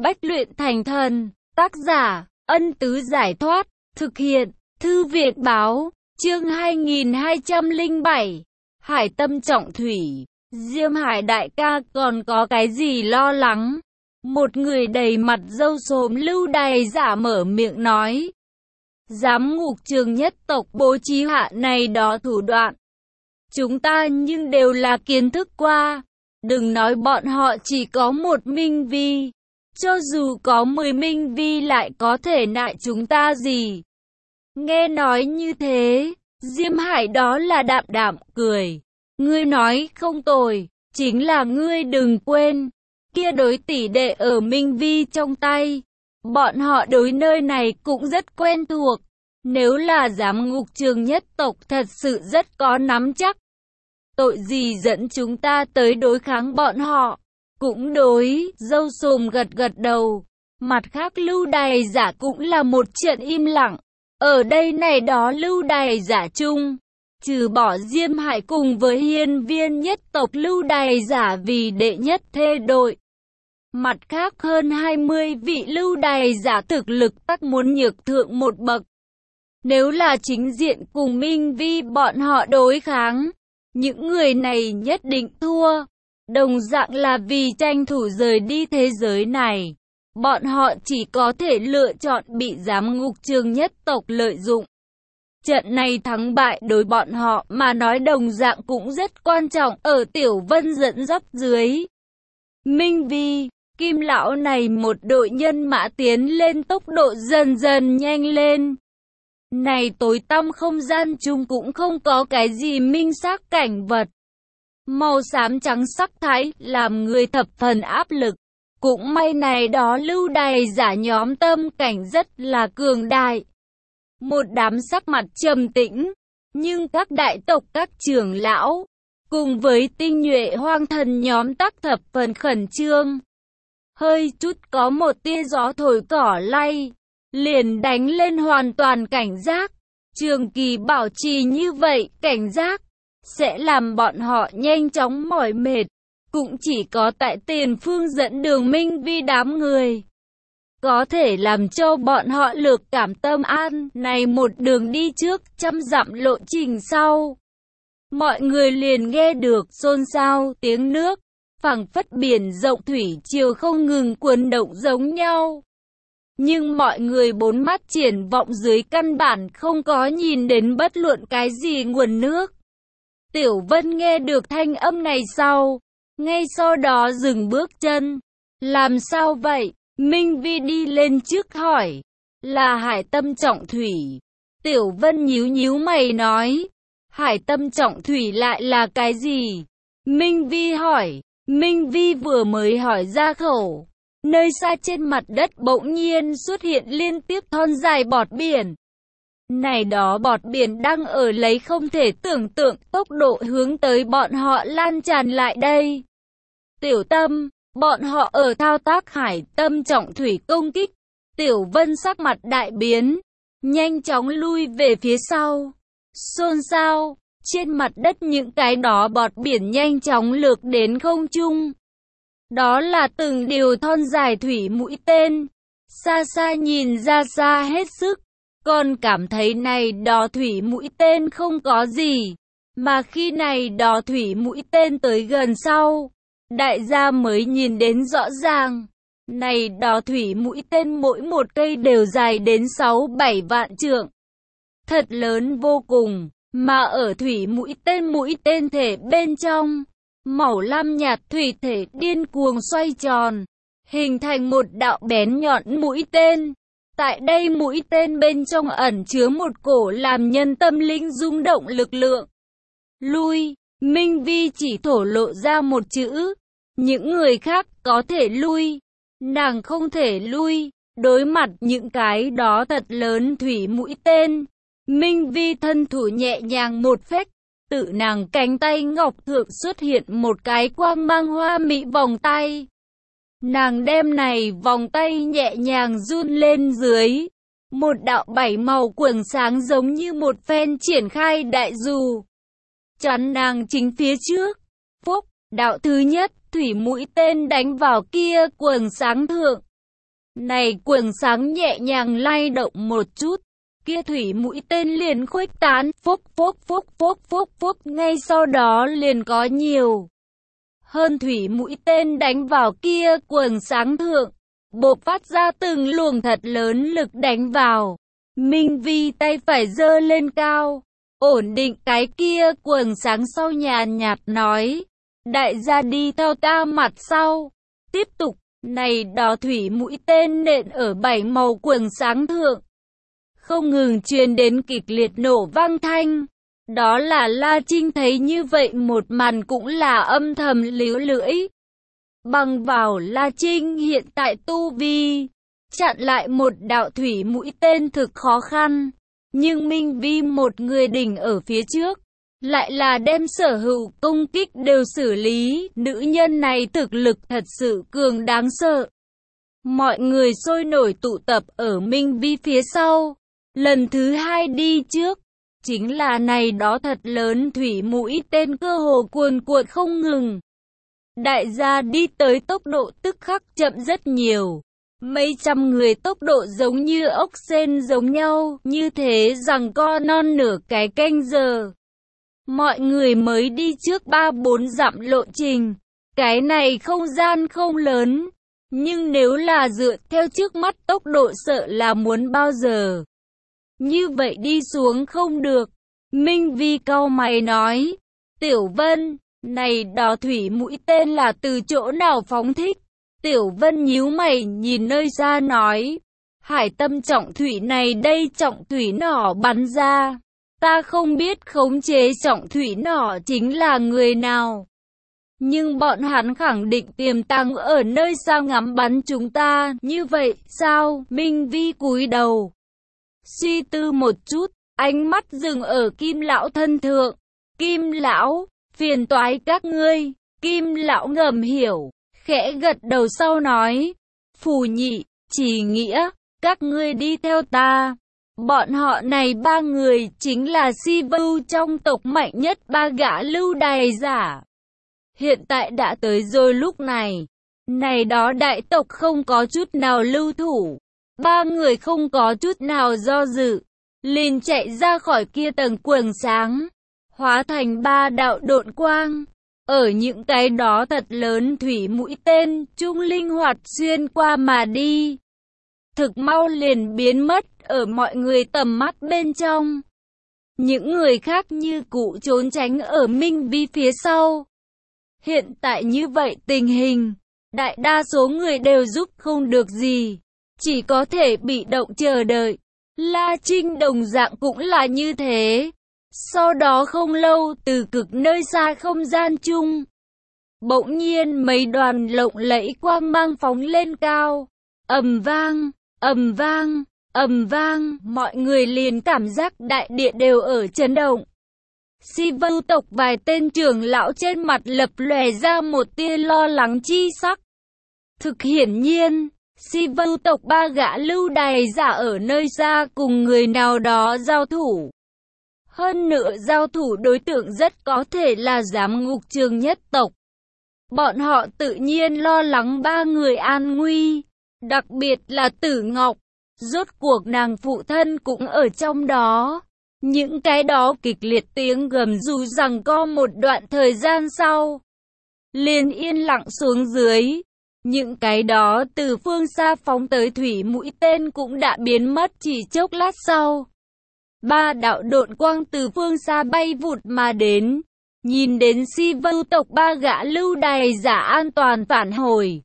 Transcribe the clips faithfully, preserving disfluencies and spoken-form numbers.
bách luyện thành thần. Tác giả, Ân Tứ Giải Thoát. Thực hiện, Thư Viện Báo. Chương hai nghìn hai trăm lẻ bảy. Hải tâm trọng thủy. Diêm Hải đại ca còn có cái gì lo lắng? Một người đầy mặt râu xồm Lưu Đày Giả mở miệng nói. Giám ngục Trường nhất tộc bố trí hạ này đó thủ đoạn. Chúng ta nhưng đều là kiến thức qua. Đừng nói bọn họ chỉ có một minh vi. Cho dù có mười minh vi lại có thể nại chúng ta gì? Nghe nói như thế, Diêm Hải đó là đạm đạm cười. Ngươi nói không tồi, chính là ngươi đừng quên. Kia đối tỷ đệ ở minh vi trong tay. Bọn họ đối nơi này cũng rất quen thuộc. Nếu là giám ngục Trường nhất tộc thật sự rất có nắm chắc. Tội gì dẫn chúng ta tới đối kháng bọn họ? Cũng đối, dâu xồm gật gật đầu. Mặt khác Lưu Đày Giả cũng là một trận im lặng. Ở đây này đó Lưu Đày Giả chung, trừ bỏ Diêm Hải cùng với hiên viên nhất tộc Lưu Đày Giả vì đệ nhất thê đội. Mặt khác hơn hai mươi vị Lưu Đày Giả thực lực tắc muốn nhược thượng một bậc. Nếu là chính diện cùng minh vi bọn họ đối kháng, những người này nhất định thua. Đồng dạng là vì tranh thủ rời đi thế giới này. Bọn họ chỉ có thể lựa chọn bị giám ngục Trường nhất tộc lợi dụng. Trận này thắng bại đối bọn họ mà nói đồng dạng cũng rất quan trọng ở Tiểu Vân dẫn dắt dưới. Minh vi, Kim lão này một đội nhân mã tiến lên tốc độ dần dần nhanh lên. Này tối tăm không gian chung cũng không có cái gì minh xác cảnh vật. Màu xám trắng sắc thái làm người thập phần áp lực. Cũng may này đó Lưu Đày Giả nhóm tâm cảnh rất là cường đại. Một đám sắc mặt trầm tĩnh, nhưng các đại tộc các trưởng lão, cùng với tinh nhuệ hoang thần nhóm tác thập phần khẩn trương. Hơi chút có một tia gió thổi cỏ lay, liền đánh lên hoàn toàn cảnh giác. Trường kỳ bảo trì như vậy, cảnh giác sẽ làm bọn họ nhanh chóng mỏi mệt. Cũng chỉ có tại tiền phương dẫn đường minh vi đám người có thể làm cho bọn họ lược cảm tâm an. Này một đường đi trước trăm dặm lộ trình sau, mọi người liền nghe được xôn xao tiếng nước, phảng phất biển rộng thủy triều không ngừng cuồn động giống nhau. Nhưng mọi người bốn mắt triển vọng dưới căn bản không có nhìn đến bất luận cái gì nguồn nước. Tiểu Vân nghe được thanh âm này sau, ngay sau đó dừng bước chân. Làm sao vậy? Minh Vi đi lên trước hỏi. Là hải tâm trọng thủy. Tiểu Vân nhíu nhíu mày nói. Hải tâm trọng thủy lại là cái gì? Minh Vi hỏi. Minh Vi vừa mới hỏi ra khẩu. Nơi xa trên mặt đất bỗng nhiên xuất hiện liên tiếp thon dài bọt biển. Này đó bọt biển đang ở lấy không thể tưởng tượng tốc độ hướng tới bọn họ lan tràn lại đây. Tiểu Tâm, bọn họ ở thao tác hải tâm trọng thủy công kích. Tiểu Vân sắc mặt đại biến, nhanh chóng lui về phía sau. Xôn xao, trên mặt đất những cái đó bọt biển nhanh chóng lược đến không trung. Đó là từng điều thon dài thủy mũi tên. Xa xa nhìn ra xa hết sức, còn cảm thấy này đó thủy mũi tên không có gì. Mà khi này đó thủy mũi tên tới gần sau, đại gia mới nhìn đến rõ ràng. Này đó thủy mũi tên mỗi một cây đều dài đến sáu bảy vạn trượng. Thật lớn vô cùng, mà ở thủy mũi tên mũi tên thể bên trong, màu lam nhạt thủy thể điên cuồng xoay tròn, hình thành một đạo bén nhọn mũi tên. Tại đây mũi tên bên trong ẩn chứa một cổ làm nhân tâm linh rung động lực lượng. Lui, Minh Vi chỉ thổ lộ ra một chữ. Những người khác có thể lui, nàng không thể lui. Đối mặt những cái đó thật lớn thủy mũi tên, Minh Vi thân thủ nhẹ nhàng một phách, tự nàng cánh tay ngọc thượng xuất hiện một cái quang mang hoa mỹ vòng tay. Nàng đem này vòng tay nhẹ nhàng run lên dưới, một đạo bảy màu quầng sáng giống như một phen triển khai đại dù chắn nàng chính phía trước. Phúc, đạo thứ nhất thủy mũi tên đánh vào kia quầng sáng thượng, Này quầng sáng nhẹ nhàng lay động một chút, kia thủy mũi tên liền khuếch tán, phốc phốc phốc phốc phốc phốc, ngay sau đó liền có nhiều hơn thủy mũi tên đánh vào kia quầng sáng thượng, bộc phát ra từng luồng thật lớn lực đánh vào. Minh Vi tay phải giơ lên cao, ổn định cái kia quầng sáng sau, nhàn nhạt nói, đại gia đi theo ta mặt sau, tiếp tục. Này đó thủy mũi tên nện ở bảy màu quầng sáng thượng, không ngừng truyền đến kịch liệt nổ vang thanh. Đó là La Trinh thấy như vậy một màn cũng là âm thầm líu lưỡi. Bằng vào La Trinh hiện tại tu vi, chặn lại một đạo thủy mũi tên thực khó khăn. Nhưng Minh Vi một người đỉnh ở phía trước, lại là đem sở hữu công kích đều xử lý. Nữ nhân này thực lực thật sự cường đáng sợ. Mọi người sôi nổi tụ tập ở Minh Vi phía sau. Lần thứ hai đi trước, chính là này đó thật lớn thủy mũi tên cơ hồ cuồn cuộn không ngừng. Đại gia đi tới tốc độ tức khắc chậm rất nhiều. Mấy trăm người tốc độ giống như ốc sên giống nhau, như thế rằng co non nửa cái canh giờ. Mọi người mới đi trước ba bốn dặm lộ trình. Cái này không gian không lớn, nhưng nếu là dựa theo trước mắt tốc độ sợ là muốn bao giờ. Như vậy đi xuống không được. Minh Vi cau mày nói, Tiểu Vân, này đó thủy mũi tên là từ chỗ nào phóng thích? Tiểu Vân nhíu mày nhìn nơi xa nói, hải tâm trọng thủy này đây trọng thủy nỏ bắn ra. Ta không biết khống chế trọng thủy nỏ chính là người nào. Nhưng bọn hắn khẳng định tiềm tàng ở nơi xa ngắm bắn chúng ta. Như vậy sao? Minh Vi cúi đầu, suy tư một chút, ánh mắt dừng ở Kim Lão thân thượng. Kim Lão, phiền toái các ngươi. Kim Lão ngầm hiểu, khẽ gật đầu sau nói, Phù Nhị, Chỉ Nghĩa, các ngươi đi theo ta. Bọn họ này ba người chính là Si Vưu trong tộc mạnh nhất ba gã lưu đày giả. Hiện tại đã tới rồi lúc này. Này đó đại tộc không có chút nào lưu thủ. Ba người không có chút nào do dự, liền chạy ra khỏi kia tầng quầng sáng, hóa thành ba đạo độn quang. Ở những cái đó thật lớn thủy mũi tên trung linh hoạt xuyên qua mà đi. Thực mau liền biến mất ở mọi người tầm mắt bên trong. Những người khác như cũ trốn tránh ở Minh Vi phía sau. Hiện tại như vậy tình hình, đại đa số người đều giúp không được gì, chỉ có thể bị động chờ đợi. La Trinh đồng dạng cũng là như thế. Sau đó không lâu, từ cực nơi xa không gian chung, bỗng nhiên mấy đoàn lộng lẫy quang mang phóng lên cao. Ầm vang, ầm vang, ầm vang, mọi người liền cảm giác đại địa đều ở chấn động. Si Vưu tộc vài tên trưởng lão trên mặt lập lòe ra một tia lo lắng chi sắc. Thực hiển nhiên, Si Vưu tộc ba gã lưu đày giả ở nơi xa cùng người nào đó giao thủ. Hơn nữa giao thủ đối tượng rất có thể là giám ngục trường nhất tộc. Bọn họ tự nhiên lo lắng ba người an nguy, đặc biệt là Tử Ngọc. Rốt cuộc nàng phụ thân cũng ở trong đó. Những cái đó kịch liệt tiếng gầm rú rằng co một đoạn thời gian sau, liền yên lặng xuống dưới. Những cái đó từ phương xa phóng tới thủy mũi tên cũng đã biến mất chỉ chốc lát sau. Ba đạo độn quang từ phương xa bay vụt mà đến, nhìn đến Si Vưu tộc ba gã lưu đày giả an toàn phản hồi.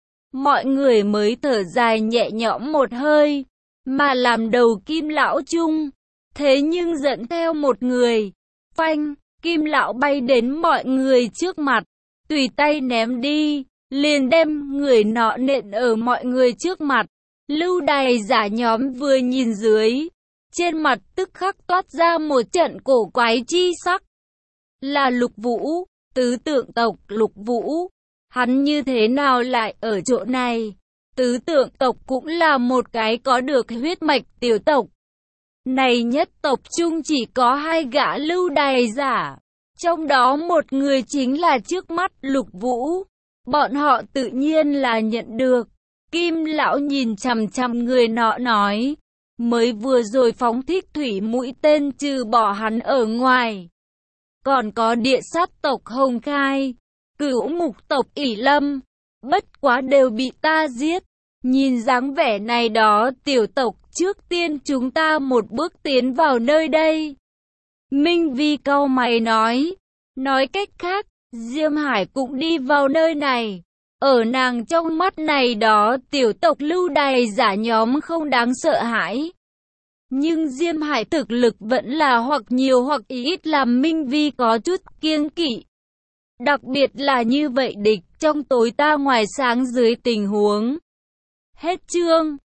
Mọi người mới thở dài nhẹ nhõm một hơi, mà làm đầu Kim Lão chung. Thế nhưng dẫn theo một người, phanh, Kim Lão bay đến mọi người trước mặt, tùy tay ném đi, liền đem người nọ nện ở mọi người trước mặt. Lưu đày giả nhóm vừa nhìn dưới, trên mặt tức khắc toát ra một trận cổ quái chi sắc. Là Lục Vũ, tứ tượng tộc Lục Vũ. Hắn như thế nào lại ở chỗ này? Tứ tượng tộc cũng là một cái có được huyết mạch tiểu tộc. Này nhất tộc chung chỉ có hai gã lưu đày giả, trong đó một người chính là trước mắt Lục Vũ. Bọn họ tự nhiên là nhận được. Kim lão nhìn chằm chằm người nọ nói, mới vừa rồi phóng thích thủy mũi tên trừ bỏ hắn ở ngoài. Còn có địa sát tộc Hồng Khai, cửu mục tộc ỷ Lâm, bất quá đều bị ta giết. Nhìn dáng vẻ này đó tiểu tộc, trước tiên chúng ta một bước tiến vào nơi đây. Minh Vi cau mày nói, nói cách khác, Diêm Hải cũng đi vào nơi này. Ở nàng trong mắt này đó tiểu tộc lưu đày giả nhóm không đáng sợ hãi. Nhưng Diêm Hải thực lực vẫn là hoặc nhiều hoặc ít làm Minh Vi có chút kiêng kỵ. Đặc biệt là như vậy địch trong tối ta ngoài sáng dưới tình huống. Hết chương.